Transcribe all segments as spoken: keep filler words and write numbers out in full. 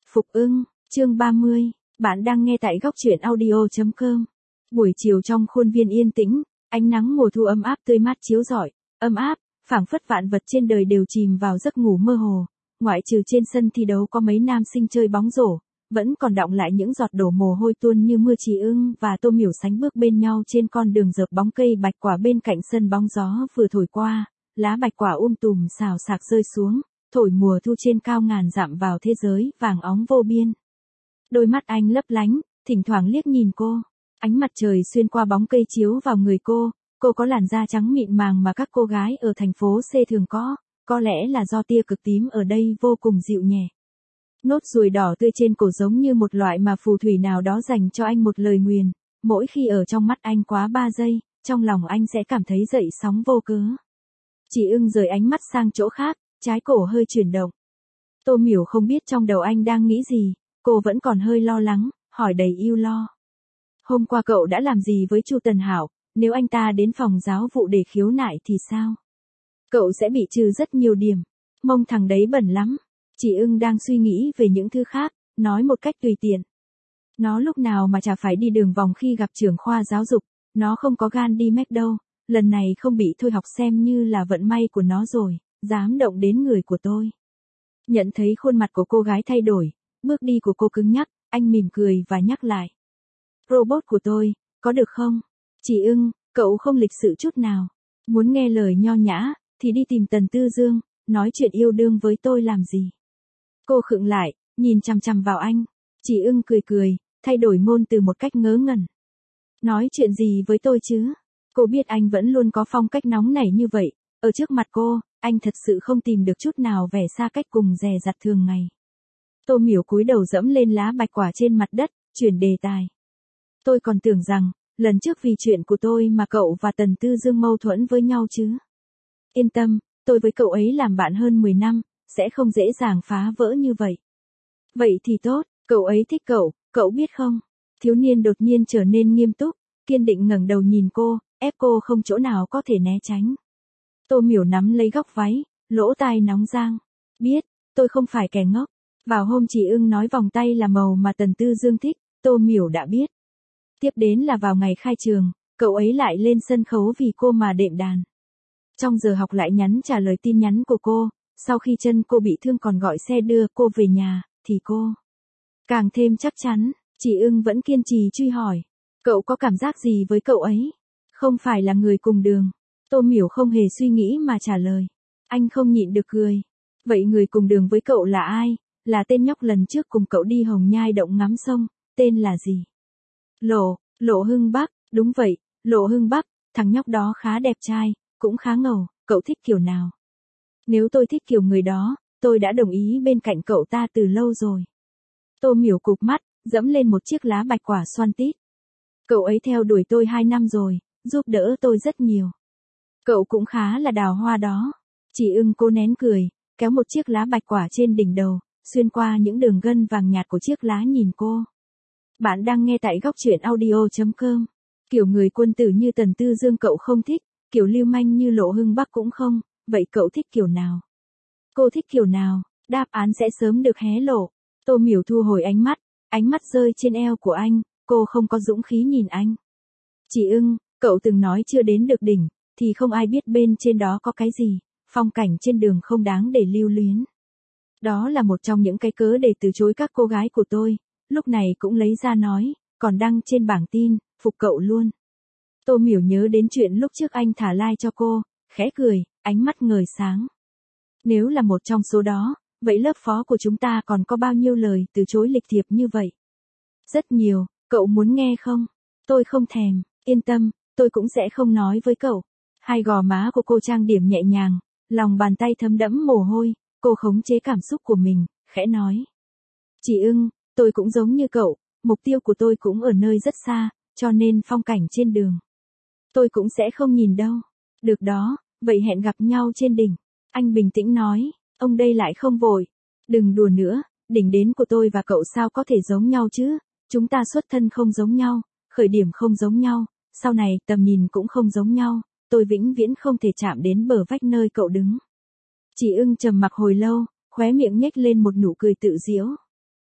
Phục ưng, chương ba mươi, bạn đang nghe tại góc truyện audio chấm com. Buổi chiều trong khuôn viên yên tĩnh, ánh nắng mùa thu ấm áp tươi mát chiếu rọi, ấm áp, phảng phất vạn vật trên đời đều chìm vào giấc ngủ mơ hồ. Ngoại trừ trên sân thi đấu có mấy nam sinh chơi bóng rổ, vẫn còn đọng lại những giọt đổ mồ hôi tuôn như mưa. Chị Ưng và Tô Miểu sánh bước bên nhau trên con đường dợp bóng. Cây bạch quả bên cạnh sân bóng gió vừa thổi qua, lá bạch quả um tùm xào xạc rơi xuống, thổi mùa thu trên cao ngàn dặm vào thế giới vàng óng vô biên. Đôi mắt anh lấp lánh, thỉnh thoảng liếc nhìn cô. Ánh mặt trời xuyên qua bóng cây chiếu vào người cô, cô có làn da trắng mịn màng mà các cô gái ở thành phố C thường có, có lẽ là do tia cực tím ở đây vô cùng dịu nhẹ. Nốt ruồi đỏ tươi trên cổ giống như một loại mà phù thủy nào đó dành cho anh một lời nguyền, mỗi khi ở trong mắt anh quá ba giây, trong lòng anh sẽ cảm thấy dậy sóng vô cớ. Chị Ưng rời ánh mắt sang chỗ khác, trái cổ hơi chuyển động. Tô Miểu không biết trong đầu anh đang nghĩ gì, cô vẫn còn hơi lo lắng, hỏi đầy ưu lo. Hôm qua cậu đã làm gì với Chu Tần Hảo, nếu anh ta đến phòng giáo vụ để khiếu nại thì sao? Cậu sẽ bị trừ rất nhiều điểm, mông thằng đấy bẩn lắm. Chị Ưng đang suy nghĩ về những thứ khác, nói một cách tùy tiện. Nó lúc nào mà chả phải đi đường vòng khi gặp trưởng khoa giáo dục, nó không có gan đi mách đâu, lần này không bị thôi học xem như là vận may của nó rồi, dám động đến người của tôi. Nhận thấy khuôn mặt của cô gái thay đổi, bước đi của cô cứng nhắc, anh mỉm cười và nhắc lại. Robot của tôi, có được không? Chị Ưng, cậu không lịch sự chút nào. Muốn nghe lời nho nhã, thì đi tìm Tần Tư Dương, nói chuyện yêu đương với tôi làm gì? Cô khựng lại, nhìn chằm chằm vào anh. Chị Ưng cười cười, thay đổi ngôn từ một cách ngớ ngẩn. Nói chuyện gì với tôi chứ? Cô biết anh vẫn luôn có phong cách nóng nảy như vậy, ở trước mặt cô, anh thật sự không tìm được chút nào vẻ xa cách cùng dè dặt thường ngày. Tô Miểu cúi đầu dẫm lên lá bạch quả trên mặt đất, chuyển đề tài. Tôi còn tưởng rằng, lần trước vì chuyện của tôi mà cậu và Tần Tư Dương mâu thuẫn với nhau chứ. Yên tâm, tôi với cậu ấy làm bạn hơn mười năm, sẽ không dễ dàng phá vỡ như vậy. Vậy thì tốt, cậu ấy thích cậu, cậu biết không? Thiếu niên đột nhiên trở nên nghiêm túc, kiên định ngẩng đầu nhìn cô, ép cô không chỗ nào có thể né tránh. Tô Miểu nắm lấy góc váy, lỗ tai nóng rang. Biết, tôi không phải kẻ ngốc. Vào hôm chị Ưng nói vòng tay là màu mà Tần Tư Dương thích, Tô Miểu đã biết. Tiếp đến là vào ngày khai trường, cậu ấy lại lên sân khấu vì cô mà đệm đàn. Trong giờ học lại nhắn trả lời tin nhắn của cô, sau khi chân cô bị thương còn gọi xe đưa cô về nhà, thì cô càng thêm chắc chắn. Chị Ưng vẫn kiên trì truy hỏi. Cậu có cảm giác gì với cậu ấy? Không phải là người cùng đường. Tô Miểu không hề suy nghĩ mà trả lời. Anh không nhịn được cười. Vậy người cùng đường với cậu là ai? Là tên nhóc lần trước cùng cậu đi Hồng Nhai động ngắm sông, tên là gì? Lộ, Lộ Hưng Bắc, đúng vậy, Lộ Hưng Bắc, thằng nhóc đó khá đẹp trai, cũng khá ngầu, cậu thích kiểu nào? Nếu tôi thích kiểu người đó, tôi đã đồng ý bên cạnh cậu ta từ lâu rồi. Tô Miểu cụp mắt, dẫm lên một chiếc lá bạch quả xoăn tít. Cậu ấy theo đuổi tôi hai năm rồi, giúp đỡ tôi rất nhiều. Cậu cũng khá là đào hoa đó. Chị Ưng cố nén cười, kéo một chiếc lá bạch quả trên đỉnh đầu, xuyên qua những đường gân vàng nhạt của chiếc lá nhìn cô. Bạn đang nghe tại góc truyện audio chấm com. Kiểu người quân tử như Tần Tư Dương cậu không thích, kiểu lưu manh như Lộ Hưng Bắc cũng không, vậy cậu thích kiểu nào? Cô thích kiểu nào? Đáp án sẽ sớm được hé lộ. Tô Miểu thu hồi ánh mắt, ánh mắt rơi trên eo của anh, cô không có dũng khí nhìn anh. Chị Ưng, cậu từng nói chưa đến được đỉnh, thì không ai biết bên trên đó có cái gì, phong cảnh trên đường không đáng để lưu luyến. Đó là một trong những cái cớ để từ chối các cô gái của tôi, lúc này cũng lấy ra nói, còn đăng trên bảng tin, phục cậu luôn. Tô Miểu nhớ đến chuyện lúc trước anh thả like cho cô, khẽ cười, ánh mắt ngời sáng. Nếu là một trong số đó, vậy lớp phó của chúng ta còn có bao nhiêu lời từ chối lịch thiệp như vậy? Rất nhiều, cậu muốn nghe không? Tôi không thèm, yên tâm, tôi cũng sẽ không nói với cậu. Hai gò má của cô trang điểm nhẹ nhàng, lòng bàn tay thấm đẫm mồ hôi, cô khống chế cảm xúc của mình, khẽ nói. Chị Ưng, tôi cũng giống như cậu, mục tiêu của tôi cũng ở nơi rất xa, cho nên phong cảnh trên đường tôi cũng sẽ không nhìn đâu. Được đó, vậy hẹn gặp nhau trên đỉnh. Anh bình tĩnh nói, ông đây lại không vội. Đừng đùa nữa, đỉnh đến của tôi và cậu sao có thể giống nhau chứ? Chúng ta xuất thân không giống nhau, khởi điểm không giống nhau, sau này tầm nhìn cũng không giống nhau, tôi vĩnh viễn không thể chạm đến bờ vách nơi cậu đứng. Chị Ưng trầm mặc hồi lâu, khóe miệng nhếch lên một nụ cười tự giễu.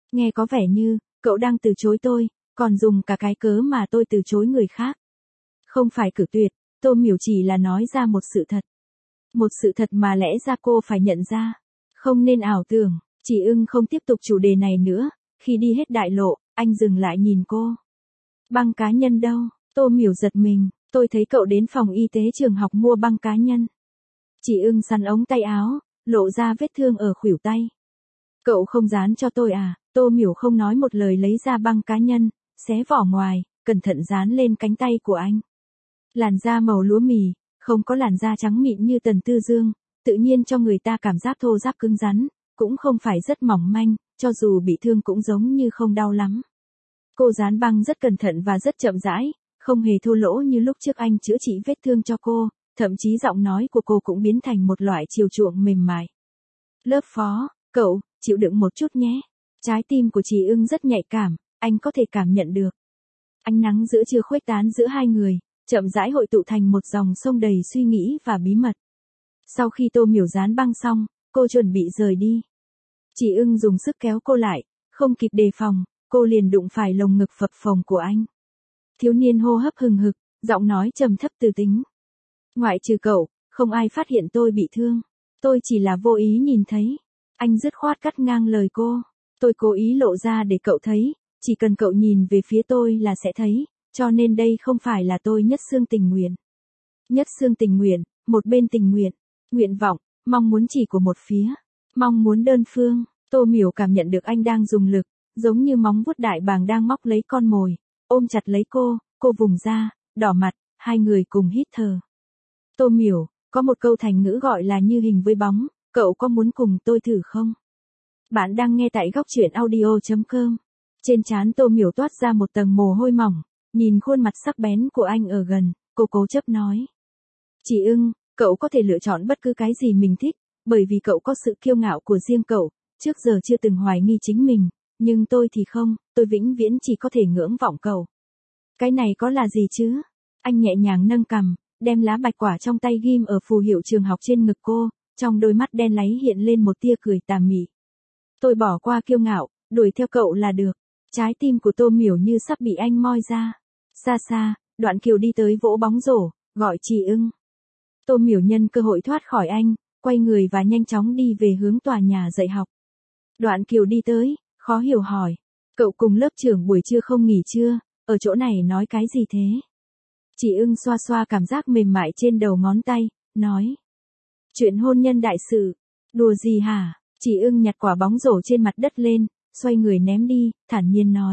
Nghe có vẻ như, cậu đang từ chối tôi, còn dùng cả cái cớ mà tôi từ chối người khác. Không phải cự tuyệt, Tô Miểu chỉ là nói ra một sự thật. Một sự thật mà lẽ ra cô phải nhận ra. Không nên ảo tưởng, chị ưng không tiếp tục chủ đề này nữa, khi đi hết đại lộ, anh dừng lại nhìn cô. Băng cá nhân đâu? Tô Miểu giật mình, tôi thấy cậu đến phòng y tế trường học mua băng cá nhân. Chị ưng sắn ống tay áo, lộ ra vết thương ở khuỷu tay. Cậu không dán cho tôi à? Tô Miểu không nói một lời lấy ra băng cá nhân, xé vỏ ngoài, cẩn thận dán lên cánh tay của anh. Làn da màu lúa mì, không có làn da trắng mịn như Tần Tư Dương, tự nhiên cho người ta cảm giác thô ráp cứng rắn, cũng không phải rất mỏng manh, cho dù bị thương cũng giống như không đau lắm. Cô dán băng rất cẩn thận và rất chậm rãi, không hề thô lỗ như lúc trước anh chữa trị vết thương cho cô, thậm chí giọng nói của cô cũng biến thành một loại chiều chuộng mềm mại. Lớp phó, cậu, chịu đựng một chút nhé. Trái tim của chị ưng rất nhạy cảm, anh có thể cảm nhận được. Ánh nắng giữa trưa khuếch tán giữa hai người, chậm rãi hội tụ thành một dòng sông đầy suy nghĩ và bí mật. Sau khi Tô Miểu dán băng xong, cô chuẩn bị rời đi. Chị ưng dùng sức kéo cô lại, không kịp đề phòng, cô liền đụng phải lồng ngực phập phồng của anh. Thiếu niên hô hấp hừng hực, giọng nói trầm thấp từ tính. Ngoại trừ cậu, không ai phát hiện tôi bị thương. Tôi chỉ là vô ý nhìn thấy. Anh dứt khoát cắt ngang lời cô. Tôi cố ý lộ ra để cậu thấy, chỉ cần cậu nhìn về phía tôi là sẽ thấy, cho nên đây không phải là tôi nhất xương tình nguyện. Nhất xương tình nguyện, một bên tình nguyện, nguyện vọng, mong muốn chỉ của một phía, mong muốn đơn phương. Tô Miểu cảm nhận được anh đang dùng lực, giống như móng vuốt đại bàng đang móc lấy con mồi, ôm chặt lấy cô, cô vùng ra, đỏ mặt, hai người cùng hít thở. Tô Miểu, có một câu thành ngữ gọi là như hình với bóng, cậu có muốn cùng tôi thử không? Bạn đang nghe tại góc truyện audio chấm com. Trên trán Tô Miểu toát ra một tầng mồ hôi mỏng, nhìn khuôn mặt sắc bén của anh ở gần, cô cố chấp nói. Chị ưng, cậu có thể lựa chọn bất cứ cái gì mình thích, bởi vì cậu có sự kiêu ngạo của riêng cậu, trước giờ chưa từng hoài nghi chính mình, nhưng tôi thì không, tôi vĩnh viễn chỉ có thể ngưỡng vọng cậu. Cái này có là gì chứ? Anh nhẹ nhàng nâng cằm, đem lá bạch quả trong tay ghim ở phù hiệu trường học trên ngực cô, trong đôi mắt đen láy hiện lên một tia cười tà mị. Tôi bỏ qua kiêu ngạo, đuổi theo cậu là được. Trái tim của Tô Miểu như sắp bị anh moi ra. Xa xa, Đoạn Kiều đi tới vỗ bóng rổ, gọi chị ưng. Tô Miểu nhân cơ hội thoát khỏi anh, quay người và nhanh chóng đi về hướng tòa nhà dạy học. Đoạn Kiều đi tới, khó hiểu hỏi. Cậu cùng lớp trưởng buổi trưa không nghỉ trưa, ở chỗ này nói cái gì thế? Chị ưng xoa xoa cảm giác mềm mại trên đầu ngón tay, nói. Chuyện hôn nhân đại sự. Đùa gì hả? Chị ưng nhặt quả bóng rổ trên mặt đất lên, xoay người ném đi, thản nhiên nói.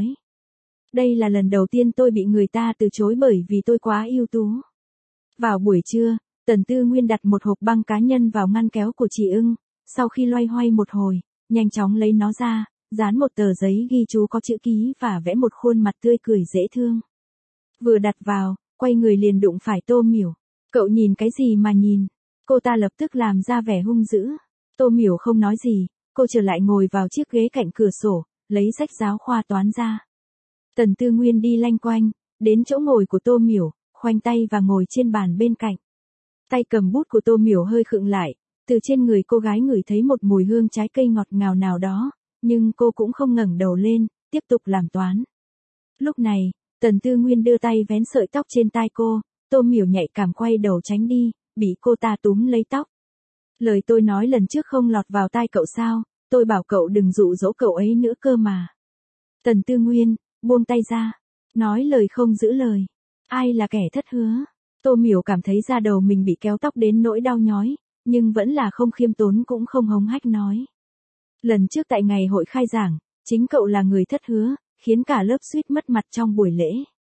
Đây là lần đầu tiên tôi bị người ta từ chối bởi vì tôi quá ưu tú. Vào buổi trưa, Tần Tư Nguyên đặt một hộp băng cá nhân vào ngăn kéo của chị ưng, sau khi loay hoay một hồi, nhanh chóng lấy nó ra, dán một tờ giấy ghi chú có chữ ký và vẽ một khuôn mặt tươi cười dễ thương. Vừa đặt vào, quay người liền đụng phải Tô Miểu. Cậu nhìn cái gì mà nhìn? Cô ta lập tức làm ra vẻ hung dữ. Tô Miểu không nói gì, cô trở lại ngồi vào chiếc ghế cạnh cửa sổ, lấy sách giáo khoa toán ra. Tần Tư Nguyên đi lanh quanh, đến chỗ ngồi của Tô Miểu, khoanh tay và ngồi trên bàn bên cạnh. Tay cầm bút của Tô Miểu hơi khựng lại, từ trên người cô gái ngửi thấy một mùi hương trái cây ngọt ngào nào đó, nhưng cô cũng không ngẩng đầu lên, tiếp tục làm toán. Lúc này, Tần Tư Nguyên đưa tay vén sợi tóc trên tai cô, Tô Miểu nhạy cảm quay đầu tránh đi, bị cô ta túm lấy tóc. Lời tôi nói lần trước không lọt vào tai cậu sao, tôi bảo cậu đừng dụ dỗ cậu ấy nữa cơ mà. Tần Tư Nguyên, buông tay ra, nói lời không giữ lời. Ai là kẻ thất hứa? Tô Miểu cảm thấy da đầu mình bị kéo tóc đến nỗi đau nhói, nhưng vẫn là không khiêm tốn cũng không hống hách nói. Lần trước tại ngày hội khai giảng, chính cậu là người thất hứa, khiến cả lớp suýt mất mặt trong buổi lễ.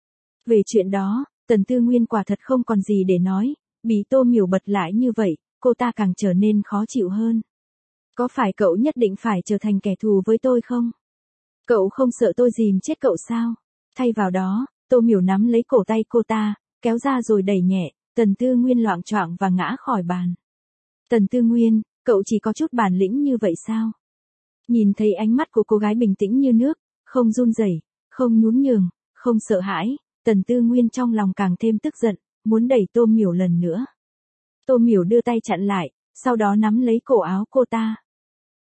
Về chuyện đó, Tần Tư Nguyên quả thật không còn gì để nói, bị Tô Miểu bật lại như vậy, cô ta càng trở nên khó chịu hơn. Có phải cậu nhất định phải trở thành kẻ thù với tôi không? Cậu không sợ tôi dìm chết cậu sao? Thay vào đó, Tô Miểu nắm lấy cổ tay cô ta, kéo ra rồi đẩy nhẹ, Tần Tư Nguyên loạng choạng và ngã khỏi bàn. Tần Tư Nguyên, cậu chỉ có chút bản lĩnh như vậy sao? Nhìn thấy ánh mắt của cô gái bình tĩnh như nước, không run rẩy, không nhún nhường, không sợ hãi, Tần Tư Nguyên trong lòng càng thêm tức giận, muốn đẩy Tô Miểu lần nữa. Tô Miểu đưa tay chặn lại, sau đó nắm lấy cổ áo cô ta.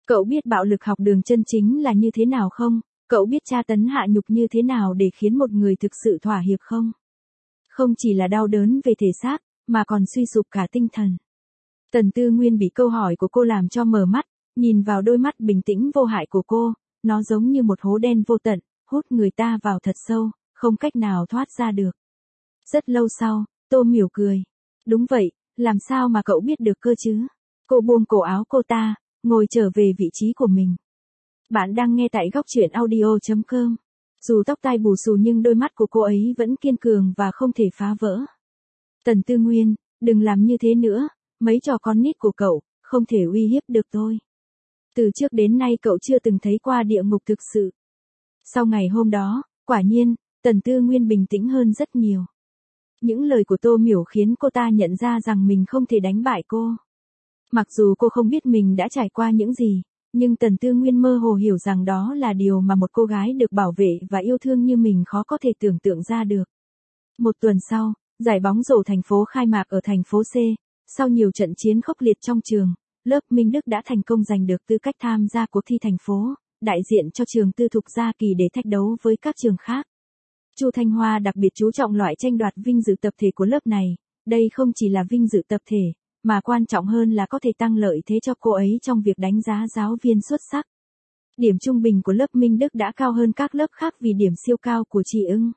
Cậu biết bạo lực học đường chân chính là như thế nào không? Cậu biết tra tấn hạ nhục như thế nào để khiến một người thực sự thỏa hiệp không? Không chỉ là đau đớn về thể xác, mà còn suy sụp cả tinh thần. Tần Tư Nguyên bị câu hỏi của cô làm cho mở mắt, nhìn vào đôi mắt bình tĩnh vô hại của cô, nó giống như một hố đen vô tận, hút người ta vào thật sâu, không cách nào thoát ra được. Rất lâu sau, Tô Miểu cười. Đúng vậy, làm sao mà cậu biết được cơ chứ? Cô buông cổ áo cô ta, ngồi trở về vị trí của mình. Bạn đang nghe tại góc truyện audio chấm com. Dù tóc tai bù xù nhưng đôi mắt của cô ấy vẫn kiên cường và không thể phá vỡ. Tần Tư Nguyên, đừng làm như thế nữa, mấy trò con nít của cậu, không thể uy hiếp được tôi. Từ trước đến nay cậu chưa từng thấy qua địa ngục thực sự. Sau ngày hôm đó, quả nhiên, Tần Tư Nguyên bình tĩnh hơn rất nhiều. Những lời của Tô Miểu khiến cô ta nhận ra rằng mình không thể đánh bại cô. Mặc dù cô không biết mình đã trải qua những gì, nhưng Tần Tư Nguyên mơ hồ hiểu rằng đó là điều mà một cô gái được bảo vệ và yêu thương như mình khó có thể tưởng tượng ra được. Một tuần sau, giải bóng rổ thành phố khai mạc ở thành phố C. Sau nhiều trận chiến khốc liệt trong trường, lớp Minh Đức đã thành công giành được tư cách tham gia cuộc thi thành phố, đại diện cho trường tư thục Gia Kỳ để thách đấu với các trường khác. Chu Thanh Hoa đặc biệt chú trọng loại tranh đoạt vinh dự tập thể của lớp này, đây không chỉ là vinh dự tập thể, mà quan trọng hơn là có thể tăng lợi thế cho cô ấy trong việc đánh giá giáo viên xuất sắc. Điểm trung bình của lớp Minh Đức đã cao hơn các lớp khác vì điểm siêu cao của chị Ưng.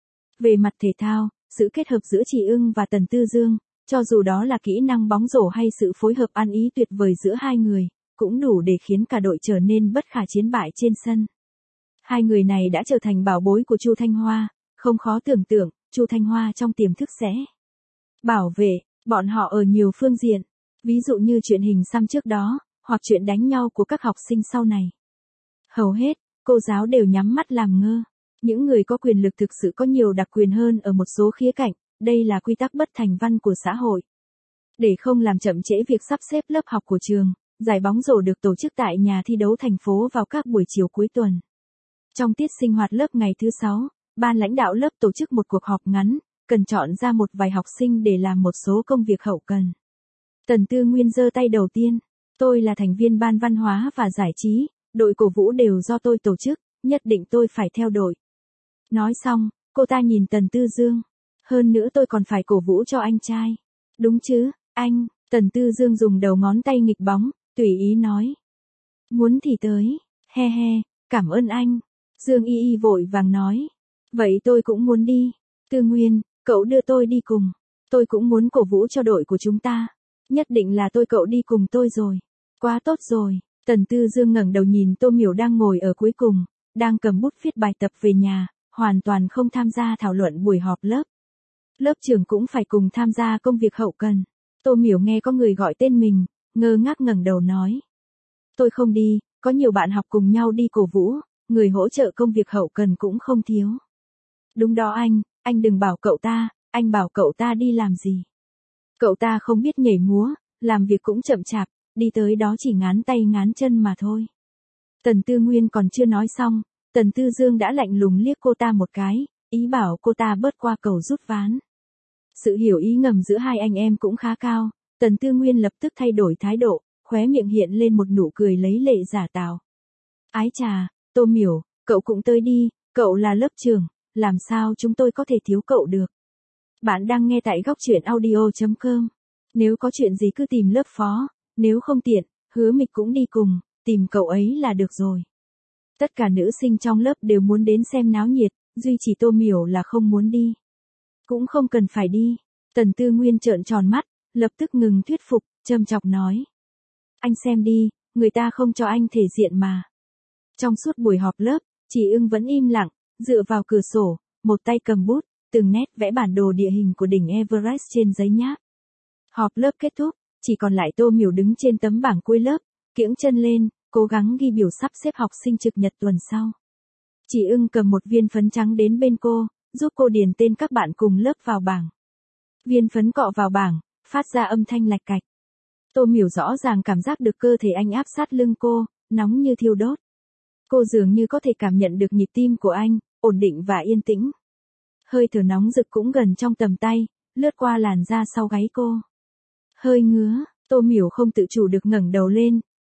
Về mặt thể thao, sự kết hợp giữa chị Ưng và Tần Tư Dương, cho dù đó là kỹ năng bóng rổ hay sự phối hợp ăn ý tuyệt vời giữa hai người, cũng đủ để khiến cả đội trở nên bất khả chiến bại trên sân. Hai người này đã trở thành bảo bối của Chu Thanh Hoa, không khó tưởng tượng, Chu Thanh Hoa trong tiềm thức sẽ bảo vệ bọn họ ở nhiều phương diện, ví dụ như chuyện hình xăm trước đó, hoặc chuyện đánh nhau của các học sinh sau này. Hầu hết, cô giáo đều nhắm mắt làm ngơ. Những người có quyền lực thực sự có nhiều đặc quyền hơn ở một số khía cạnh, đây là quy tắc bất thành văn của xã hội. Để không làm chậm trễ việc sắp xếp lớp học của trường, giải bóng rổ được tổ chức tại nhà thi đấu thành phố vào các buổi chiều cuối tuần. Trong tiết sinh hoạt lớp ngày thứ sáu, ban lãnh đạo lớp tổ chức một cuộc họp ngắn, cần chọn ra một vài học sinh để làm một số công việc hậu cần. Tần Tư Nguyên giơ tay đầu tiên. Tôi là thành viên ban văn hóa và giải trí, đội cổ vũ đều do tôi tổ chức, nhất định tôi phải theo đội. Nói xong, cô ta nhìn Tần Tư Dương. Hơn nữa tôi còn phải cổ vũ cho anh trai. Đúng chứ, anh, Tần Tư Dương dùng đầu ngón tay nghịch bóng, tùy ý nói. Muốn thì tới, he he, cảm ơn anh. Dương Y Y vội vàng nói. Vậy tôi cũng muốn đi. Tư Nguyên, cậu đưa tôi đi cùng. Tôi cũng muốn cổ vũ cho đội của chúng ta. Nhất định là tôi cậu đi cùng tôi rồi. Quá tốt rồi. Tần Tư Dương ngẩng đầu nhìn Tô Miểu đang ngồi ở cuối cùng, đang cầm bút viết bài tập về nhà, hoàn toàn không tham gia thảo luận buổi họp lớp. Lớp trưởng cũng phải cùng tham gia công việc hậu cần. Tô Miểu nghe có người gọi tên mình, ngơ ngác ngẩng đầu nói. Tôi không đi, có nhiều bạn học cùng nhau đi cổ vũ, người hỗ trợ công việc hậu cần cũng không thiếu. Đúng đó anh, anh đừng bảo cậu ta, anh bảo cậu ta đi làm gì. Cậu ta không biết nhảy múa, làm việc cũng chậm chạp, đi tới đó chỉ ngán tay ngán chân mà thôi. Tần Tư Nguyên còn chưa nói xong, Tần Tư Dương đã lạnh lùng liếc cô ta một cái, ý bảo cô ta bớt qua cầu rút ván. Sự hiểu ý ngầm giữa hai anh em cũng khá cao, Tần Tư Nguyên lập tức thay đổi thái độ, khóe miệng hiện lên một nụ cười lấy lệ giả tạo. Ái chà, Tô Miểu, cậu cũng tới đi, cậu là lớp trưởng, làm sao chúng tôi có thể thiếu cậu được. Bạn đang nghe tại góc truyện audio chấm com. Nếu có chuyện gì cứ tìm lớp phó, nếu không tiện, Hứa Mịch cũng đi cùng, tìm cậu ấy là được rồi. Tất cả nữ sinh trong lớp đều muốn đến xem náo nhiệt, duy chỉ Tô Miểu là không muốn đi. Cũng không cần phải đi. Tần Tư Nguyên trợn tròn mắt, lập tức ngừng thuyết phục, châm chọc nói. Anh xem đi, người ta không cho anh thể diện mà. Trong suốt buổi họp lớp, chị Ưng vẫn im lặng, dựa vào cửa sổ, một tay cầm bút, từng nét vẽ bản đồ địa hình của đỉnh Everest trên giấy nháp. Họp lớp kết thúc, chỉ còn lại Tô Miểu đứng trên tấm bảng cuối lớp, kiễng chân lên, cố gắng ghi biểu sắp xếp học sinh trực nhật tuần sau. Chị Ưng cầm một viên phấn trắng đến bên cô, giúp cô điền tên các bạn cùng lớp vào bảng. Viên phấn cọ vào bảng, phát ra âm thanh lạch cạch. Tô Miểu rõ ràng cảm giác được cơ thể anh áp sát lưng cô, nóng như thiêu đốt. Cô dường như có thể cảm nhận được nhịp tim của anh, ổn định và yên tĩnh. Hơi thở nóng rực cũng gần trong tầm tay, lướt qua làn da sau gáy cô. Hơi ngứa, Tô Miểu không tự chủ được ngẩng đầu lên,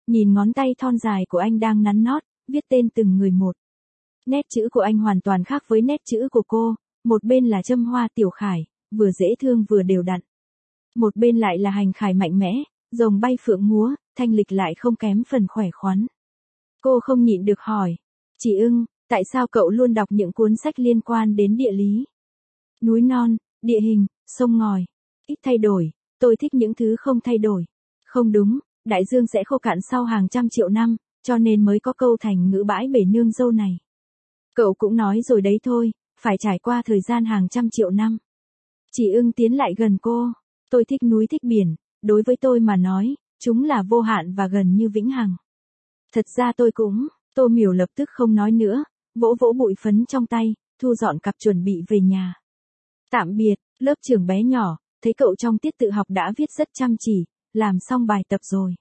nhìn ngón tay thon dài của anh đang nắn nót, viết tên từng người một. Nét chữ của anh hoàn toàn khác với nét chữ của cô, một bên là châm hoa tiểu khải, vừa dễ thương vừa đều đặn. Một bên lại là hành khải mạnh mẽ, rồng bay phượng múa, thanh lịch lại không kém phần khỏe khoắn. Cô không nhịn được hỏi, chị ưng, tại sao cậu luôn đọc những cuốn sách liên quan đến địa lý? Núi non, địa hình, sông ngòi, ít thay đổi, tôi thích những thứ không thay đổi. Không đúng, đại dương sẽ khô cạn sau hàng trăm triệu năm, cho nên mới có câu thành ngữ bãi bể nương dâu này. Cậu cũng nói rồi đấy thôi, phải trải qua thời gian hàng trăm triệu năm. Chị ưng tiến lại gần cô, tôi thích núi thích biển, đối với tôi mà nói, chúng là vô hạn và gần như vĩnh hằng. Thật ra tôi cũng, Tô Miểu lập tức không nói nữa, vỗ vỗ bụi phấn trong tay, thu dọn cặp chuẩn bị về nhà. Tạm biệt, lớp trưởng bé nhỏ, thấy cậu trong tiết tự học đã viết rất chăm chỉ, làm xong bài tập rồi.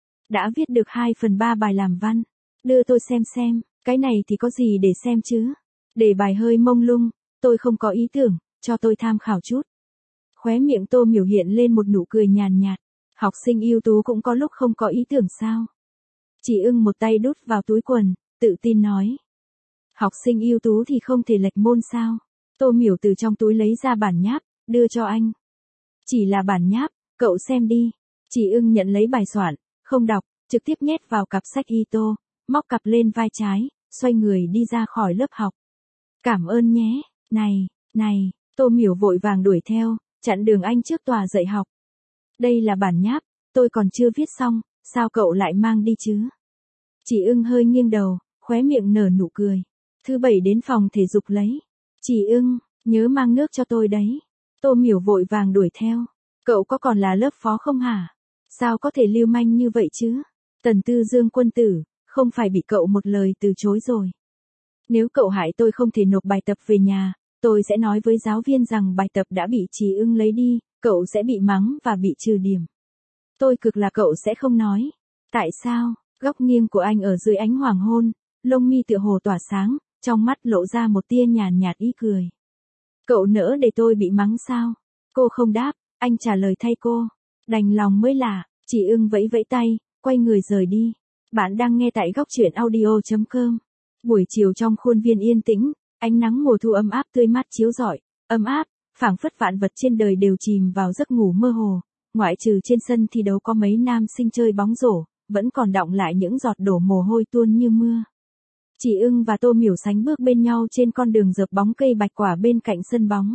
Đã viết được hai phần ba bài làm văn, đưa tôi xem xem, cái này thì có gì để xem chứ? Đề bài hơi mông lung, tôi không có ý tưởng, cho tôi tham khảo chút. Khóe miệng Tô Miểu hiện lên một nụ cười nhàn nhạt, học sinh ưu tú cũng có lúc không có ý tưởng sao? Chị ưng một tay đút vào túi quần, tự tin nói. Học sinh ưu tú thì không thể lệch môn sao? Tô Miểu từ trong túi lấy ra bản nháp, đưa cho anh. Chỉ là bản nháp, cậu xem đi. Chị ưng nhận lấy bài soạn, không đọc, trực tiếp nhét vào cặp sách y tô, móc cặp lên vai trái, xoay người đi ra khỏi lớp học. Cảm ơn nhé, này, này, Tô Miểu vội vàng đuổi theo, chặn đường anh trước tòa dạy học. Đây là bản nháp, tôi còn chưa viết xong, sao cậu lại mang đi chứ? Chị ưng hơi nghiêng đầu, khóe miệng nở nụ cười. Thứ bảy đến phòng thể dục lấy. Chị ưng, nhớ mang nước cho tôi đấy. Tô Miểu vội vàng đuổi theo. Cậu có còn là lớp phó không hả? Sao có thể lưu manh như vậy chứ? Tần Tư Dương quân tử, không phải bị cậu một lời từ chối rồi. Nếu cậu hại tôi không thể nộp bài tập về nhà, tôi sẽ nói với giáo viên rằng bài tập đã bị chị ưng lấy đi, cậu sẽ bị mắng và bị trừ điểm. Tôi cực là cậu sẽ không nói. Tại sao? Góc nghiêng của anh ở dưới ánh hoàng hôn, lông mi tựa hồ tỏa sáng, trong mắt lộ ra một tia nhàn nhạt ý cười. Cậu nỡ để tôi bị mắng sao? Cô không đáp, anh trả lời thay cô. Đành lòng mới lạ, chị ưng vẫy vẫy tay, quay người rời đi. Bạn đang nghe tại góc truyện audio chấm com. Buổi chiều trong khuôn viên yên tĩnh, ánh nắng mùa thu ấm áp tươi mát chiếu rọi, ấm áp, phảng phất vạn vật trên đời đều chìm vào giấc ngủ mơ hồ. Ngoại trừ trên sân thi đấu có mấy nam sinh chơi bóng rổ, vẫn còn đọng lại những giọt đổ mồ hôi tuôn như mưa. Chị ưng và Tô Miểu sánh bước bên nhau trên con đường dợp bóng cây bạch quả bên cạnh sân bóng.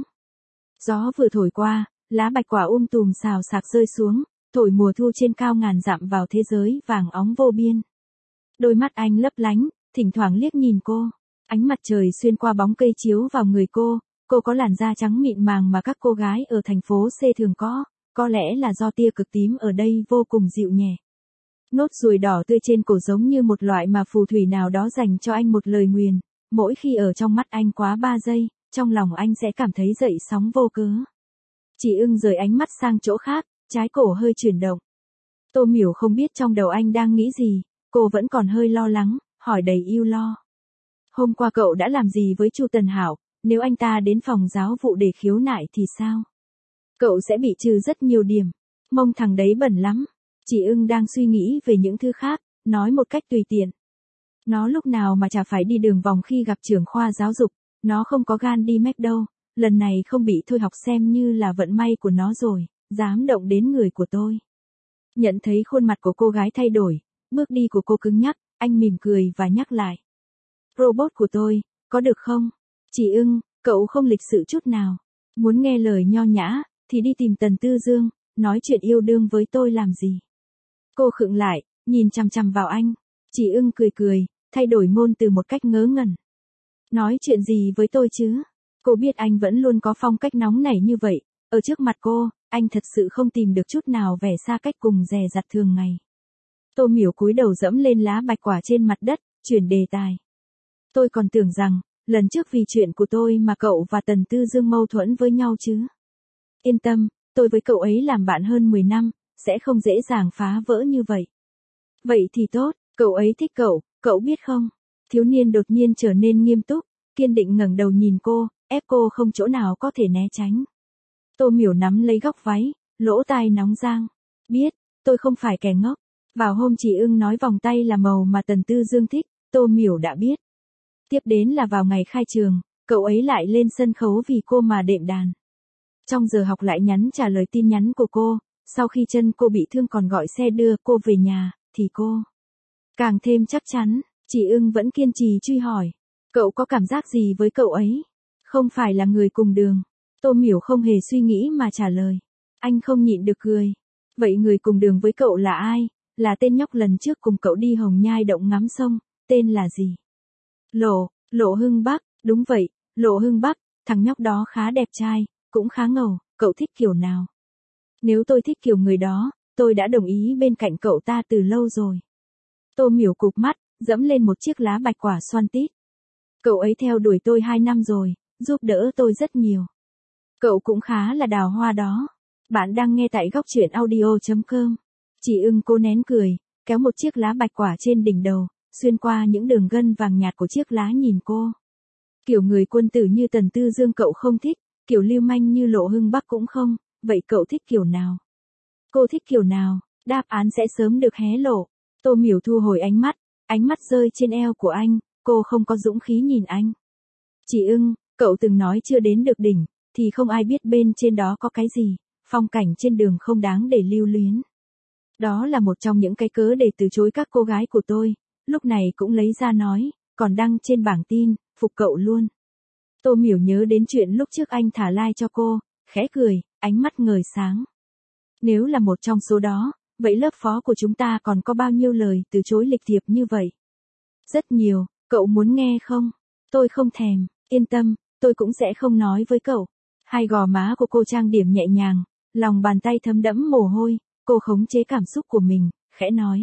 Gió vừa thổi qua, lá bạch quả um tùm xào xạc rơi xuống, thổi mùa thu trên cao ngàn dặm vào thế giới vàng óng vô biên. Đôi mắt anh lấp lánh, thỉnh thoảng liếc nhìn cô. Ánh mặt trời xuyên qua bóng cây chiếu vào người cô, cô có làn da trắng mịn màng mà các cô gái ở thành phố C thường có, có lẽ là do tia cực tím ở đây vô cùng dịu nhẹ. Nốt ruồi đỏ tươi trên cổ giống như một loại mà phù thủy nào đó dành cho anh một lời nguyền, mỗi khi ở trong mắt anh quá ba giây, trong lòng anh sẽ cảm thấy dậy sóng vô cớ. Chị ưng rời ánh mắt sang chỗ khác, trái cổ hơi chuyển động. Tô Miểu không biết trong đầu anh đang nghĩ gì, cô vẫn còn hơi lo lắng, hỏi đầy ưu lo. Hôm qua cậu đã làm gì với Chu Tần Hảo, nếu anh ta đến phòng giáo vụ để khiếu nại thì sao? Cậu sẽ bị trừ rất nhiều điểm, mông thằng đấy bẩn lắm. Chị ưng đang suy nghĩ về những thứ khác, nói một cách tùy tiện. Nó lúc nào mà chả phải đi đường vòng khi gặp trưởng khoa giáo dục, nó không có gan đi mách đâu, lần này không bị thôi học xem như là vận may của nó rồi, dám động đến người của tôi. Nhận thấy khuôn mặt của cô gái thay đổi, bước đi của cô cứng nhắc, anh mỉm cười và nhắc lại. Robot của tôi, có được không? Chị ưng, cậu không lịch sự chút nào. Muốn nghe lời nho nhã, thì đi tìm Tần Tư Dương, nói chuyện yêu đương với tôi làm gì? Cô khựng lại, nhìn chằm chằm vào anh. Chị ưng cười cười, thay đổi ngôn từ một cách ngớ ngẩn. Nói chuyện gì với tôi chứ? Cô biết anh vẫn luôn có phong cách nóng nảy như vậy, ở trước mặt cô, anh thật sự không tìm được chút nào vẻ xa cách cùng dè dặt thường ngày. Tô Miểu cúi đầu dẫm lên lá bạch quả trên mặt đất, chuyển đề tài. Tôi còn tưởng rằng, lần trước vì chuyện của tôi mà cậu và Tần Tư Dương mâu thuẫn với nhau chứ. Yên tâm, tôi với cậu ấy làm bạn hơn mười năm, sẽ không dễ dàng phá vỡ như vậy. Vậy thì tốt, cậu ấy thích cậu, cậu biết không? Thiếu niên đột nhiên trở nên nghiêm túc, kiên định ngẩng đầu nhìn cô, ép cô không chỗ nào có thể né tránh. Tô Miểu nắm lấy góc váy, lỗ tai nóng rang. Biết, tôi không phải kẻ ngốc. Vào hôm chị ưng nói vòng tay là màu mà Tần Tư Dương thích, Tô Miểu đã biết. Tiếp đến là vào ngày khai trường, cậu ấy lại lên sân khấu vì cô mà đệm đàn. Trong giờ học lại nhắn trả lời tin nhắn của cô, sau khi chân cô bị thương còn gọi xe đưa cô về nhà, thì cô càng thêm chắc chắn. Chị ưng vẫn kiên trì truy hỏi, cậu có cảm giác gì với cậu ấy? Không phải là người cùng đường. Tô Miểu không hề suy nghĩ mà trả lời. Anh không nhịn được cười. Vậy người cùng đường với cậu là ai? Là tên nhóc lần trước cùng cậu đi Hồng Nhai động ngắm sông, tên là gì? Lộ, Lộ Hưng Bắc, đúng vậy, Lộ Hưng Bắc, thằng nhóc đó khá đẹp trai, cũng khá ngầu, cậu thích kiểu nào? Nếu tôi thích kiểu người đó, tôi đã đồng ý bên cạnh cậu ta từ lâu rồi. Tô Miểu cụp mắt, dẫm lên một chiếc lá bạch quả xoăn tít. Cậu ấy theo đuổi tôi hai năm rồi, giúp đỡ tôi rất nhiều. Cậu cũng khá là đào hoa đó. Bạn đang nghe tại góc truyện audio chấm com. Chị ưng cô nén cười, kéo một chiếc lá bạch quả trên đỉnh đầu, xuyên qua những đường gân vàng nhạt của chiếc lá nhìn cô. Kiểu người quân tử như Tần Tư Dương cậu không thích, kiểu lưu manh như Lộ Hưng Bắc cũng không, vậy cậu thích kiểu nào? Cô thích kiểu nào? Đáp án sẽ sớm được hé lộ. Tô Miểu thu hồi ánh mắt, ánh mắt rơi trên eo của anh, cô không có dũng khí nhìn anh. Chị ưng, cậu từng nói chưa đến được đỉnh, thì không ai biết bên trên đó có cái gì, phong cảnh trên đường không đáng để lưu luyến. Đó là một trong những cái cớ để từ chối các cô gái của tôi, lúc này cũng lấy ra nói, còn đăng trên bảng tin, phục cậu luôn. Tô Miểu nhớ đến chuyện lúc trước anh thả like cho cô, khẽ cười, ánh mắt ngời sáng. Nếu là một trong số đó, vậy lớp phó của chúng ta còn có bao nhiêu lời từ chối lịch thiệp như vậy? Rất nhiều, cậu muốn nghe không? Tôi không thèm, yên tâm, tôi cũng sẽ không nói với cậu. Hai gò má của cô trang điểm nhẹ nhàng, lòng bàn tay thấm đẫm mồ hôi, cô khống chế cảm xúc của mình, khẽ nói.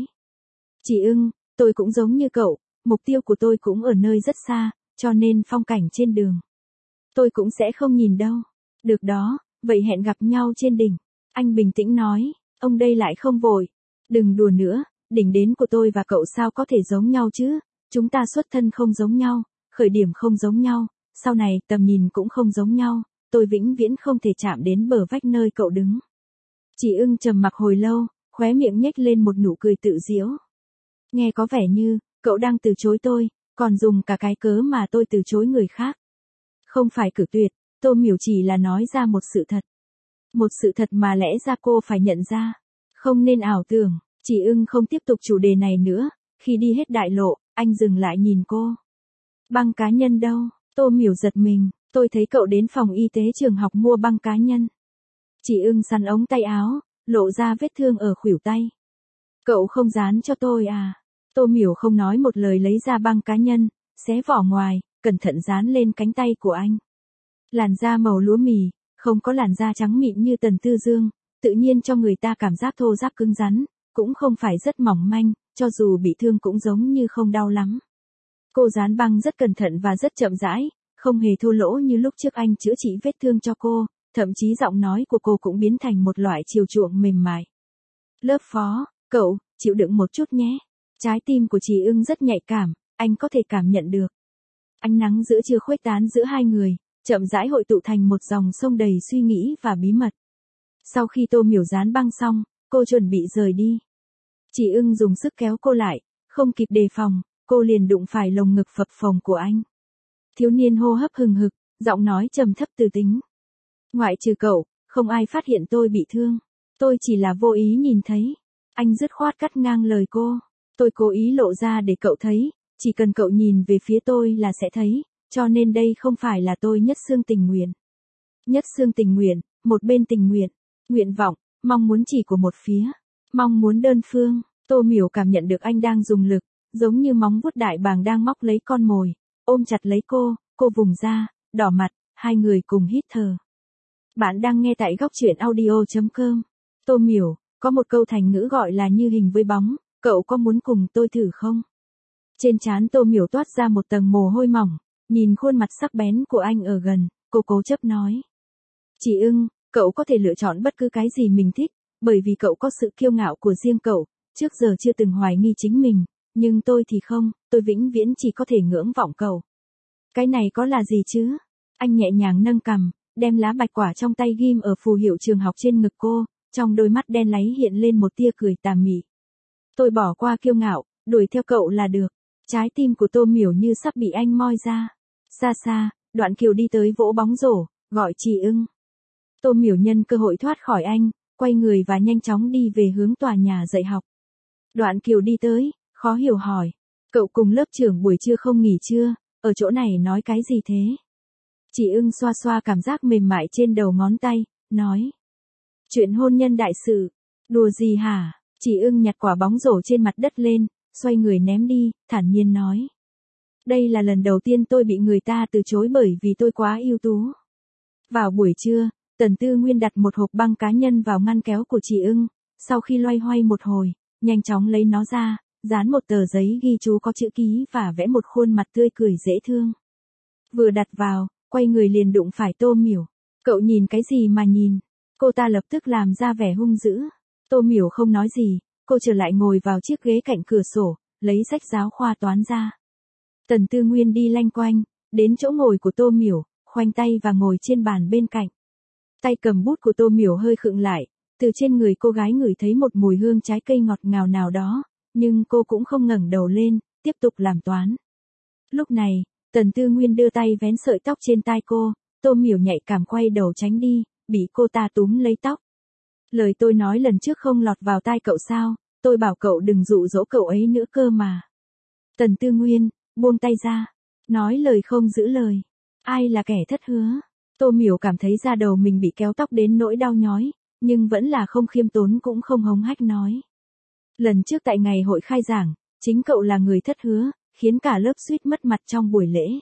Chị ưng, tôi cũng giống như cậu, mục tiêu của tôi cũng ở nơi rất xa, cho nên phong cảnh trên đường tôi cũng sẽ không nhìn đâu. Được đó, vậy hẹn gặp nhau trên đỉnh. Anh bình tĩnh nói, ông đây lại không vội. Đừng đùa nữa, đỉnh đến của tôi và cậu sao có thể giống nhau chứ? Chúng ta xuất thân không giống nhau, khởi điểm không giống nhau, sau này tầm nhìn cũng không giống nhau, tôi vĩnh viễn không thể chạm đến bờ vách nơi cậu đứng. Chị ưng trầm mặc hồi lâu, khóe miệng nhếch lên một nụ cười tự giễu. Nghe có vẻ như, cậu đang từ chối tôi, còn dùng cả cái cớ mà tôi từ chối người khác. Không phải cự tuyệt, Tô Miểu chỉ là nói ra một sự thật. Một sự thật mà lẽ ra cô phải nhận ra. Không nên ảo tưởng, chị ưng không tiếp tục chủ đề này nữa, khi đi hết đại lộ, anh dừng lại nhìn cô. Băng cá nhân đâu? Tô Miểu giật mình, tôi thấy cậu đến phòng y tế trường học mua băng cá nhân. Chị ưng sắn ống tay áo, lộ ra vết thương ở khuỷu tay. Cậu không dán cho tôi à? Tô Miểu không nói một lời lấy ra băng cá nhân, xé vỏ ngoài, cẩn thận dán lên cánh tay của anh. Làn da màu lúa mì, không có làn da trắng mịn như Tần Tư Dương, tự nhiên cho người ta cảm giác thô ráp cứng rắn, cũng không phải rất mỏng manh, cho dù bị thương cũng giống như không đau lắm. Cô dán băng rất cẩn thận và rất chậm rãi, không hề thô lỗ như lúc trước anh chữa trị vết thương cho cô, thậm chí giọng nói của cô cũng biến thành một loại chiều chuộng mềm mại. Lớp phó, cậu, chịu đựng một chút nhé. Trái tim của chị ưng rất nhạy cảm, anh có thể cảm nhận được. Ánh nắng giữa trưa khuếch tán giữa hai người, chậm rãi hội tụ thành một dòng sông đầy suy nghĩ và bí mật. Sau khi Tô Miểu dán băng xong, cô chuẩn bị rời đi. Chị ưng dùng sức kéo cô lại, không kịp đề phòng, cô liền đụng phải lồng ngực phập phồng của anh. Thiếu niên hô hấp hừng hực, giọng nói trầm thấp từ tính. Ngoại trừ cậu, không ai phát hiện tôi bị thương. Tôi chỉ là vô ý nhìn thấy. Anh dứt khoát cắt ngang lời cô. Tôi cố ý lộ ra để cậu thấy, chỉ cần cậu nhìn về phía tôi là sẽ thấy, cho nên đây không phải là tôi nhất xương tình nguyện. Nhất xương tình nguyện, một bên tình nguyện, nguyện vọng, mong muốn chỉ của một phía, mong muốn đơn phương. Tô Miểu cảm nhận được anh đang dùng lực, giống như móng vuốt đại bàng đang móc lấy con mồi, ôm chặt lấy cô, cô vùng ra, đỏ mặt, hai người cùng hít thở. Bạn đang nghe tại góc truyện audio chấm com. Tô Miểu, có một câu thành ngữ gọi là như hình với bóng, cậu có muốn cùng tôi thử không? Trên trán Tô Miểu toát ra một tầng mồ hôi mỏng, nhìn khuôn mặt sắc bén của anh ở gần, cô cố chấp nói. Chị ưng, cậu có thể lựa chọn bất cứ cái gì mình thích, bởi vì cậu có sự kiêu ngạo của riêng cậu, trước giờ chưa từng hoài nghi chính mình, nhưng tôi thì không, tôi vĩnh viễn chỉ có thể ngưỡng vọng cậu. Cái này có là gì chứ? Anh nhẹ nhàng nâng cằm, đem lá bạch quả trong tay ghim ở phù hiệu trường học trên ngực cô, trong đôi mắt đen láy hiện lên một tia cười tà mị. Tôi bỏ qua kiêu ngạo, đuổi theo cậu là được. Trái tim của Tô Miểu như sắp bị anh moi ra. Xa xa, Đoạn Kiều đi tới vỗ bóng rổ, gọi chị ưng. Tô Miểu nhân cơ hội thoát khỏi anh, quay người và nhanh chóng đi về hướng tòa nhà dạy học. Đoạn Kiều đi tới, khó hiểu hỏi. Cậu cùng lớp trưởng buổi trưa không nghỉ trưa, ở chỗ này nói cái gì thế? Chị ưng xoa xoa cảm giác mềm mại trên đầu ngón tay, nói. Chuyện hôn nhân đại sự. Đùa gì hả? Chị ưng nhặt quả bóng rổ trên mặt đất lên, xoay người ném đi, thản nhiên nói. Đây là lần đầu tiên tôi bị người ta từ chối bởi vì tôi quá ưu tú. Vào buổi trưa, Tần Tư Nguyên đặt một hộp băng cá nhân vào ngăn kéo của chị ưng, sau khi loay hoay một hồi, nhanh chóng lấy nó ra, dán một tờ giấy ghi chú có chữ ký và vẽ một khuôn mặt tươi cười dễ thương. Vừa đặt vào, quay người liền đụng phải Tô Miểu. Cậu nhìn cái gì mà nhìn? Cô ta lập tức làm ra vẻ hung dữ. Tô Miểu không nói gì, cô trở lại ngồi vào chiếc ghế cạnh cửa sổ, lấy sách giáo khoa toán ra. Tần Tư Nguyên đi lanh quanh, đến chỗ ngồi của Tô Miểu, khoanh tay và ngồi trên bàn bên cạnh. Tay cầm bút của Tô Miểu hơi khựng lại, từ trên người cô gái ngửi thấy một mùi hương trái cây ngọt ngào nào đó, nhưng cô cũng không ngẩng đầu lên, tiếp tục làm toán. Lúc này, Tần Tư Nguyên đưa tay vén sợi tóc trên tai cô, Tô Miểu nhạy cảm quay đầu tránh đi, bị cô ta túm lấy tóc. Lời tôi nói lần trước không lọt vào tai cậu sao, tôi bảo cậu đừng dụ dỗ cậu ấy nữa cơ mà. Tần Tư Nguyên, buông tay ra, nói lời không giữ lời. Ai là kẻ thất hứa? Tô Miểu cảm thấy da đầu mình bị kéo tóc đến nỗi đau nhói, nhưng vẫn là không khiêm tốn cũng không hống hách nói. Lần trước tại ngày hội khai giảng, chính cậu là người thất hứa, khiến cả lớp suýt mất mặt trong buổi lễ.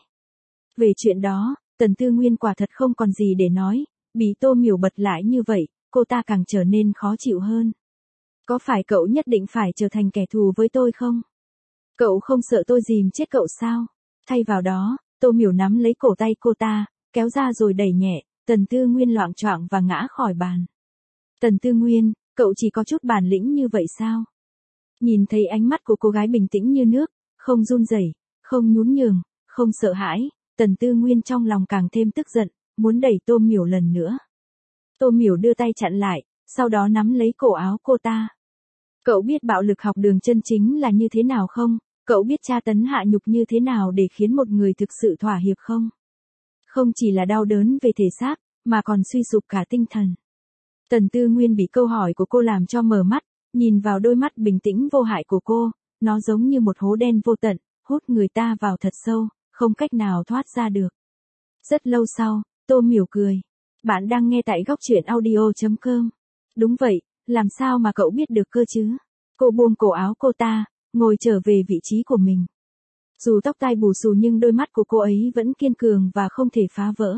Về chuyện đó, Tần Tư Nguyên quả thật không còn gì để nói, bị Tô Miểu bật lại như vậy, cô ta càng trở nên khó chịu hơn. Có phải cậu nhất định phải trở thành kẻ thù với tôi không? Cậu không sợ tôi dìm chết cậu sao? Thay vào đó, Tô Miểu nắm lấy cổ tay cô ta, kéo ra rồi đẩy nhẹ, Tần Tư Nguyên loạng choạng và ngã khỏi bàn. Tần Tư Nguyên, cậu chỉ có chút bản lĩnh như vậy sao? Nhìn thấy ánh mắt của cô gái bình tĩnh như nước, không run rẩy, không nhún nhường, không sợ hãi, Tần Tư Nguyên trong lòng càng thêm tức giận, muốn đẩy Tô Miểu lần nữa. Tô Miểu đưa tay chặn lại, sau đó nắm lấy cổ áo cô ta. Cậu biết bạo lực học đường chân chính là như thế nào không? Cậu biết tra tấn hạ nhục như thế nào để khiến một người thực sự thỏa hiệp không? Không chỉ là đau đớn về thể xác, mà còn suy sụp cả tinh thần. Tần Tư Nguyên bị câu hỏi của cô làm cho mờ mắt, nhìn vào đôi mắt bình tĩnh vô hại của cô, nó giống như một hố đen vô tận, hút người ta vào thật sâu, không cách nào thoát ra được. Rất lâu sau, Tô Miểu cười. Bạn đang nghe tại góc truyện audio chấm com. Đúng vậy, làm sao mà cậu biết được cơ chứ? Cô buông cổ áo cô ta, ngồi trở về vị trí của mình. Dù tóc tai bù xù nhưng đôi mắt của cô ấy vẫn kiên cường và không thể phá vỡ.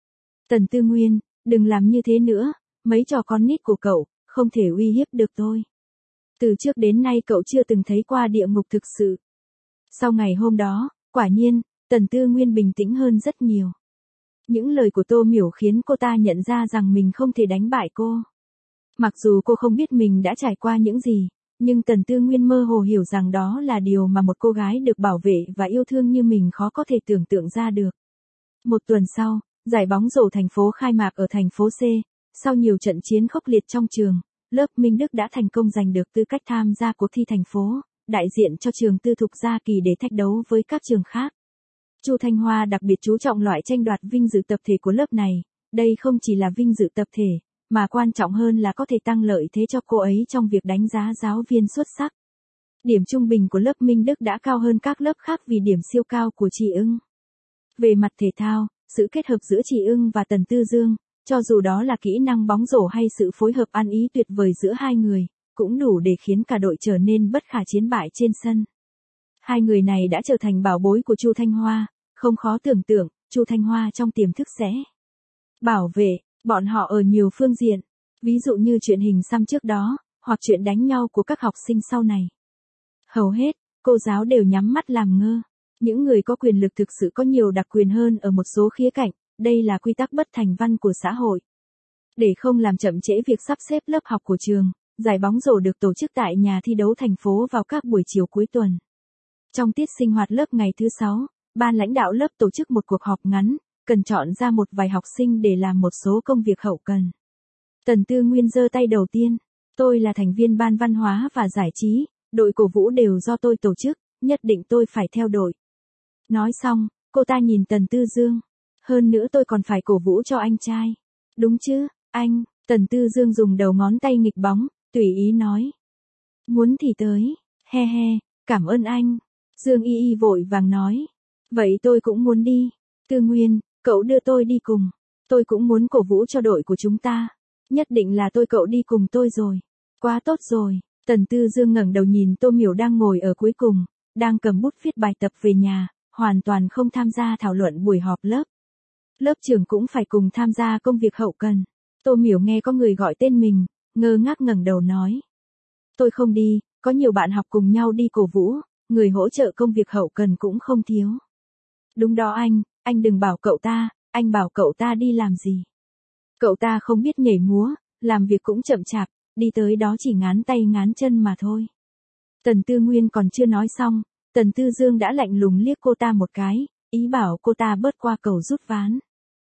Tần Tư Nguyên, đừng làm như thế nữa, mấy trò con nít của cậu, không thể uy hiếp được tôi. Từ trước đến nay cậu chưa từng thấy qua địa ngục thực sự. Sau ngày hôm đó, quả nhiên, Tần Tư Nguyên bình tĩnh hơn rất nhiều. Những lời của Tô Miểu khiến cô ta nhận ra rằng mình không thể đánh bại cô. Mặc dù cô không biết mình đã trải qua những gì, nhưng Tần Tư Nguyên mơ hồ hiểu rằng đó là điều mà một cô gái được bảo vệ và yêu thương như mình khó có thể tưởng tượng ra được. Một tuần sau, giải bóng rổ thành phố khai mạc ở thành phố C. Sau nhiều trận chiến khốc liệt trong trường, lớp Minh Đức đã thành công giành được tư cách tham gia cuộc thi thành phố, đại diện cho trường tư thục Gia Kỳ để thách đấu với các trường khác. Chu Thanh Hoa đặc biệt chú trọng loại tranh đoạt vinh dự tập thể của lớp này, đây không chỉ là vinh dự tập thể, mà quan trọng hơn là có thể tăng lợi thế cho cô ấy trong việc đánh giá giáo viên xuất sắc. Điểm trung bình của lớp Minh Đức đã cao hơn các lớp khác vì điểm siêu cao của chị ưng. Về mặt thể thao, sự kết hợp giữa chị ưng và Tần Tư Dương, cho dù đó là kỹ năng bóng rổ hay sự phối hợp ăn ý tuyệt vời giữa hai người, cũng đủ để khiến cả đội trở nên bất khả chiến bại trên sân. Hai người này đã trở thành bảo bối của Chu Thanh Hoa, không khó tưởng tượng, Chu Thanh Hoa trong tiềm thức sẽ bảo vệ bọn họ ở nhiều phương diện, ví dụ như chuyện hình xăm trước đó, hoặc chuyện đánh nhau của các học sinh sau này. Hầu hết, cô giáo đều nhắm mắt làm ngơ. Những người có quyền lực thực sự có nhiều đặc quyền hơn ở một số khía cạnh, đây là quy tắc bất thành văn của xã hội. Để không làm chậm trễ việc sắp xếp lớp học của trường, giải bóng rổ được tổ chức tại nhà thi đấu thành phố vào các buổi chiều cuối tuần. Trong tiết sinh hoạt lớp ngày thứ sáu, ban lãnh đạo lớp tổ chức một cuộc họp ngắn, cần chọn ra một vài học sinh để làm một số công việc hậu cần. Tần Tư Nguyên giơ tay đầu tiên, tôi là thành viên ban văn hóa và giải trí, Đội cổ vũ đều do tôi tổ chức, nhất định tôi phải theo đội. Nói xong, cô ta nhìn Tần Tư Dương. Hơn nữa tôi còn phải cổ vũ cho anh trai. Đúng chứ, anh? Tần Tư Dương dùng đầu ngón tay nghịch bóng, tùy ý nói. Muốn thì tới, he he, cảm ơn anh. Dương Y Y vội vàng nói. Vậy tôi cũng muốn đi. Tư Nguyên, cậu đưa tôi đi cùng. Tôi cũng muốn cổ vũ cho đội của chúng ta. Nhất định là tôi cậu đi cùng tôi rồi. Quá tốt rồi. Tần Tư Dương ngẩng đầu nhìn Tô Miểu đang ngồi ở cuối cùng, đang cầm bút viết bài tập về nhà, hoàn toàn không tham gia thảo luận buổi họp lớp. Lớp trưởng cũng phải cùng tham gia công việc hậu cần. Tô Miểu nghe có người gọi tên mình, ngơ ngác ngẩng đầu nói. Tôi không đi, có nhiều bạn học cùng nhau đi cổ vũ, người hỗ trợ công việc hậu cần cũng không thiếu. Đúng đó anh, anh đừng bảo cậu ta, anh bảo cậu ta đi làm gì. Cậu ta không biết nhảy múa, làm việc cũng chậm chạp, đi tới đó chỉ ngán tay ngán chân mà thôi. Tần Tư Nguyên còn chưa nói xong, Tần Tư Dương đã lạnh lùng liếc cô ta một cái, ý bảo cô ta bớt qua cầu rút ván.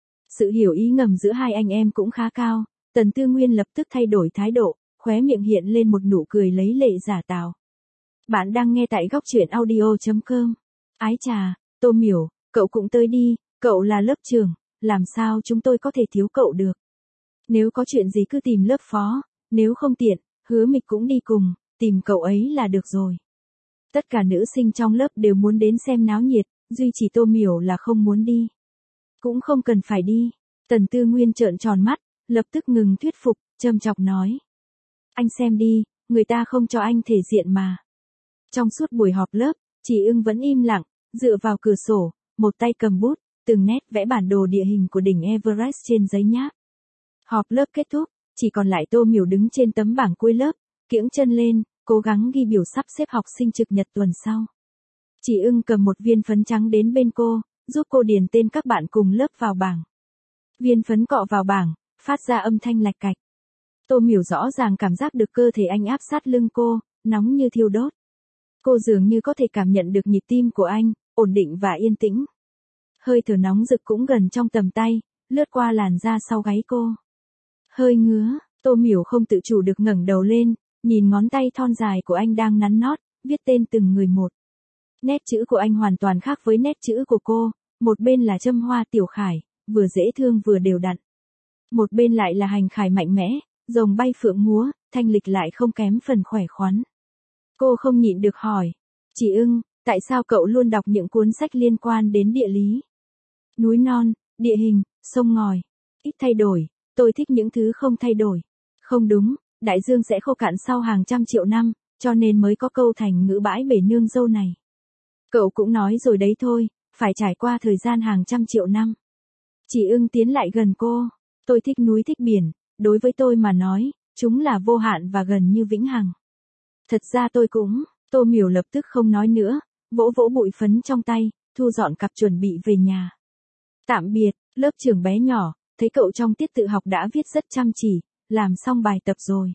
Sự hiểu ý ngầm giữa hai anh em cũng khá cao, Tần Tư Nguyên lập tức thay đổi thái độ, khóe miệng hiện lên một nụ cười lấy lệ giả tạo. Bạn đang nghe tại góc truyện audio chấm com. Ái chà, Tô Miểu, cậu cũng tới đi, cậu là lớp trưởng, làm sao chúng tôi có thể thiếu cậu được. Nếu có chuyện gì cứ tìm lớp phó, nếu không tiện, Hứa Mịch cũng đi cùng, tìm cậu ấy là được rồi. Tất cả nữ sinh trong lớp đều muốn đến xem náo nhiệt, duy chỉ Tô Miểu là không muốn đi. Cũng không cần phải đi. Tần Tư Nguyên trợn tròn mắt, lập tức ngừng thuyết phục, châm chọc nói. Anh xem đi, người ta không cho anh thể diện mà. Trong suốt buổi họp lớp, Chỉ Ưng vẫn im lặng, dựa vào cửa sổ, một tay cầm bút, từng nét vẽ bản đồ địa hình của đỉnh Everest trên giấy nháp. Họp lớp kết thúc, chỉ còn lại Tô Miểu đứng trên tấm bảng cuối lớp, kiễng chân lên, cố gắng ghi biểu sắp xếp học sinh trực nhật tuần sau. Chỉ Ưng cầm một viên phấn trắng đến bên cô, giúp cô điền tên các bạn cùng lớp vào bảng. Viên phấn cọ vào bảng, phát ra âm thanh lạch cạch. Tô Miểu rõ ràng cảm giác được cơ thể anh áp sát lưng cô, nóng như thiêu đốt. Cô dường như có thể cảm nhận được nhịp tim của anh, ổn định và yên tĩnh. Hơi thở nóng rực cũng gần trong tầm tay, lướt qua làn da sau gáy cô. Hơi ngứa, Tô Miểu không tự chủ được ngẩng đầu lên, nhìn ngón tay thon dài của anh đang nắn nót, viết tên từng người một. Nét chữ của anh hoàn toàn khác với nét chữ của cô, một bên là châm hoa tiểu khải, vừa dễ thương vừa đều đặn. Một bên lại là hành khải mạnh mẽ, rồng bay phượng múa, thanh lịch lại không kém phần khỏe khoắn. Cô không nhịn được hỏi, Chỉ Ưng, tại sao cậu luôn đọc những cuốn sách liên quan đến địa lý? Núi non, địa hình, sông ngòi, ít thay đổi, tôi thích những thứ không thay đổi. Không đúng, đại dương sẽ khô cạn sau hàng trăm triệu năm, cho nên mới có câu thành ngữ bãi bể nương dâu này. Cậu cũng nói rồi đấy thôi, phải trải qua thời gian hàng trăm triệu năm. Chỉ Ưng tiến lại gần cô, tôi thích núi thích biển, đối với tôi mà nói, chúng là vô hạn và gần như vĩnh hằng. Thật ra tôi cũng, Tô Miểu lập tức không nói nữa, vỗ vỗ bụi phấn trong tay, thu dọn cặp chuẩn bị về nhà. Tạm biệt, lớp trưởng bé nhỏ, thấy cậu trong tiết tự học đã viết rất chăm chỉ, làm xong bài tập rồi.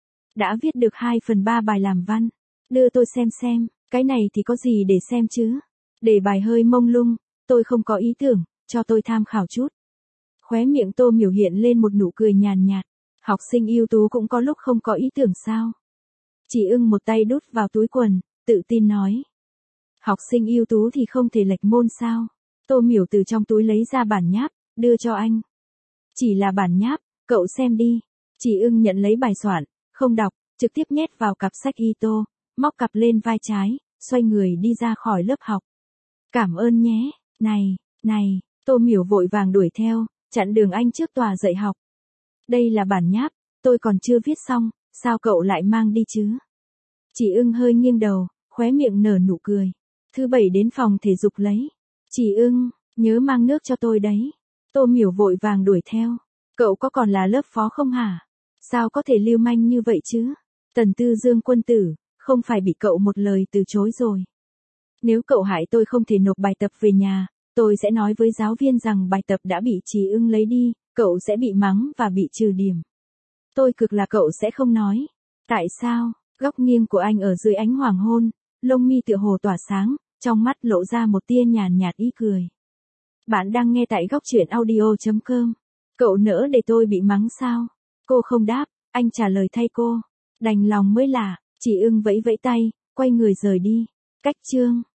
Đã viết được hai phần ba bài làm văn, đưa tôi xem xem, cái này thì có gì để xem chứ? Đề bài hơi mông lung, tôi không có ý tưởng, cho tôi tham khảo chút. Khóe miệng Tô Miểu hiện lên một nụ cười nhàn nhạt, học sinh ưu tú cũng có lúc không có ý tưởng sao? Chỉ Ưng một tay đút vào túi quần, tự tin nói. Học sinh ưu tú thì không thể lệch môn sao? Tô Miểu từ trong túi lấy ra bản nháp, đưa cho anh. Chỉ là bản nháp, cậu xem đi. Chỉ Ưng nhận lấy bài soạn, không đọc, trực tiếp nhét vào cặp sách y tô, móc cặp lên vai trái, xoay người đi ra khỏi lớp học. Cảm ơn nhé, này, này, Tô Miểu vội vàng đuổi theo, chặn đường anh trước tòa dạy học. Đây là bản nháp, tôi còn chưa viết xong, sao cậu lại mang đi chứ? Chỉ Ưng hơi nghiêng đầu, khóe miệng nở nụ cười. Thứ bảy đến phòng thể dục lấy. Chỉ Ưng, nhớ mang nước cho tôi đấy. Tô Miểu vội vàng đuổi theo. Cậu có còn là lớp phó không hả? Sao có thể lưu manh như vậy chứ? Tần Tư Dương quân tử, không phải bị cậu một lời từ chối rồi. Nếu cậu hại tôi không thể nộp bài tập về nhà, tôi sẽ nói với giáo viên rằng bài tập đã bị Chỉ Ưng lấy đi, cậu sẽ bị mắng và bị trừ điểm. Tôi cực là cậu sẽ không nói. Tại sao? Góc nghiêng của anh ở dưới ánh hoàng hôn, lông mi tựa hồ tỏa sáng, trong mắt lộ ra một tia nhàn nhạt ý cười. Bạn đang nghe tại góc truyện audio chấm com. Cậu nỡ để tôi bị mắng sao? Cô không đáp, anh trả lời thay cô. Đành lòng mới lạ, Chỉ Ưng vẫy vẫy tay, quay người rời đi. Cách chương